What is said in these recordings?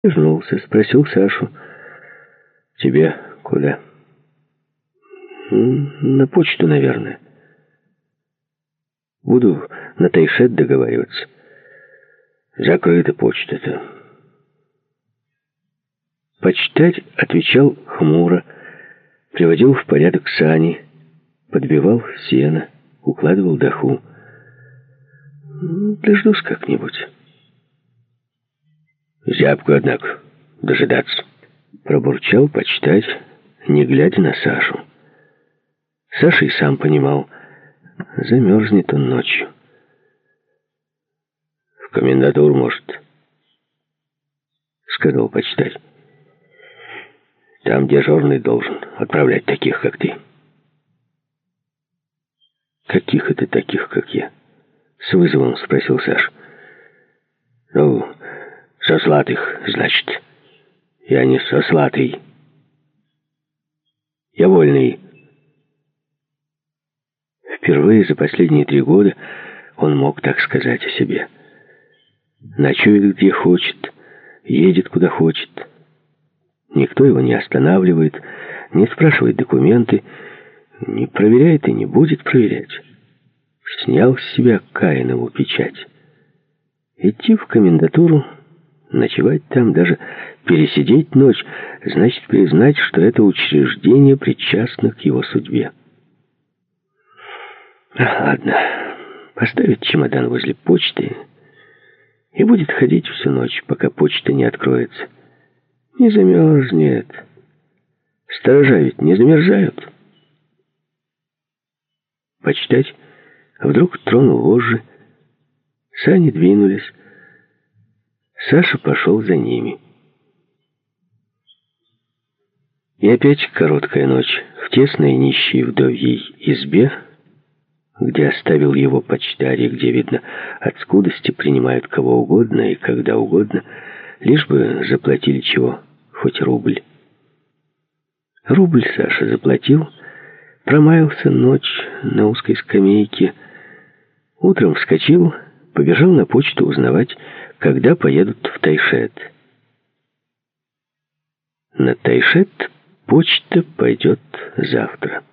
Вернулся, спросил Сашу. «Тебе куда?» «На почту, наверное. Буду на Тайшет договариваться. Закрыта почта-то». Почтарь отвечал хмуро, приводил в порядок сани, подбивал сено, укладывал доху. «Дождусь как-нибудь». «Зябко, однако, дожидаться», — пробурчал почтарь, не глядя на Сашу. Саша и сам понимал, замерзнет он ночью. «В комендатуру, может», — сказал почтарь. «Там дежурный должен отправлять таких, как ты». «Каких это таких, как я?» — с вызовом спросил Саша. «Ну, сослатых, значит. Я не сослатый. Я вольный». Впервые за последние 3 года он мог так сказать о себе. Ночует где хочет, едет куда хочет. Никто его не останавливает, не спрашивает документы, не проверяет и не будет проверять. Снял с себя Каинову печать. Идти в комендатуру, ночевать там, даже пересидеть ночь, значит признать, что это учреждение причастно к его судьбе. Ладно, поставит чемодан возле почты и будет ходить всю ночь, пока почта не откроется. Не замерзнет. Сторожа ведь не замерзают. Почтарь вдруг тронул вожжи. Сани двинулись. Саша пошел за ними. И опять короткая ночь в тесной нищей вдовьей избе, где оставил его почтарь, и где, видно, от скудости принимают кого угодно и когда угодно, лишь бы заплатили чего, хоть рубль. Рубль Саша заплатил, промаялся ночь на узкой скамейке, утром вскочил, побежал на почту узнавать, когда поедут в Тайшет. На Тайшет почта пойдет завтра.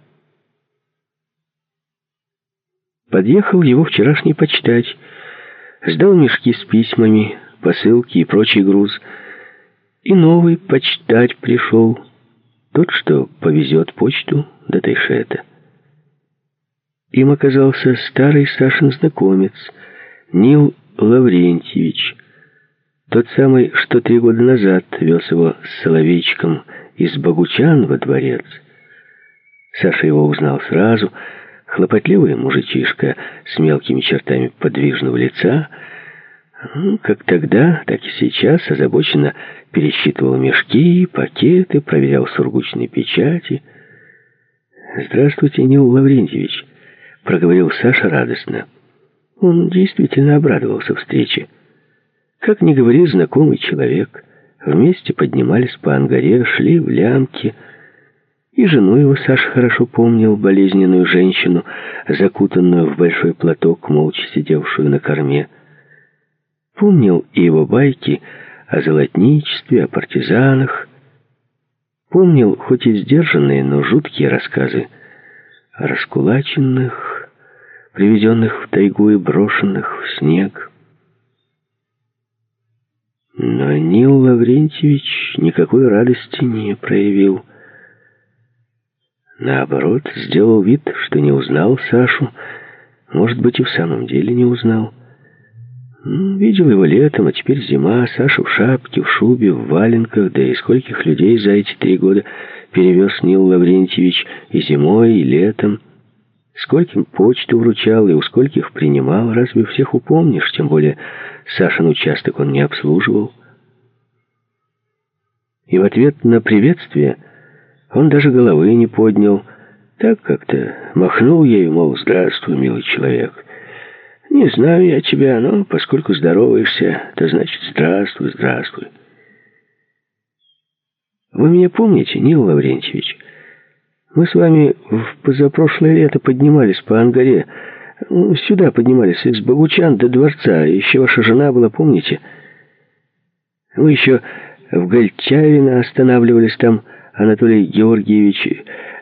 Подъехал его вчерашний почтарь, сдал мешки с письмами, посылки и прочий груз. И новый почтарь пришел, тот, что повезет почту до Тайшета. Им оказался старый Сашин знакомец, Нил Лаврентьевич, тот самый, что 3 года назад вез его с Соловейчиком из Богучан во дворец. Саша его узнал сразу. Хлопотливый мужичишка с мелкими чертами подвижного лица, как тогда, так и сейчас, озабоченно пересчитывал мешки, пакеты, проверял сургучные печати. «Здравствуйте, Нил Лаврентьевич», — проговорил Саша радостно. Он действительно обрадовался встрече. Как ни говори, знакомый человек. Вместе поднимались по Ангаре, шли в Лямки. И жену его Саша хорошо помнил, болезненную женщину, закутанную в большой платок, молча сидевшую на корме. Помнил и его байки о золотничестве, о партизанах. Помнил, хоть и сдержанные, но жуткие рассказы о раскулаченных, привезенных в тайгу и брошенных в снег. Но Нил Лаврентьевич никакой радости не проявил. Наоборот, сделал вид, что не узнал Сашу. Может быть, и в самом деле не узнал. Видел его летом, а теперь зима. Саша в шапке, в шубе, в валенках. Да и скольких людей за эти 3 года перевез Нил Лаврентьевич и зимой, и летом. Скольким почту вручал и у скольких принимал. Разве всех упомнишь? Тем более Сашин участок он не обслуживал. И в ответ на приветствие он даже головы не поднял. Так как-то махнул ею, мол, здравствуй, милый человек. Не знаю я тебя, но поскольку здороваешься, то значит здравствуй, здравствуй. Вы меня помните, Нил Лаврентьевич? Мы с вами в позапрошлое лето поднимались по Ангаре. Сюда поднимались из Богучан до дворца. Еще ваша жена была, помните? Вы еще В Гольчавино останавливались, там Анатолий Георгиевич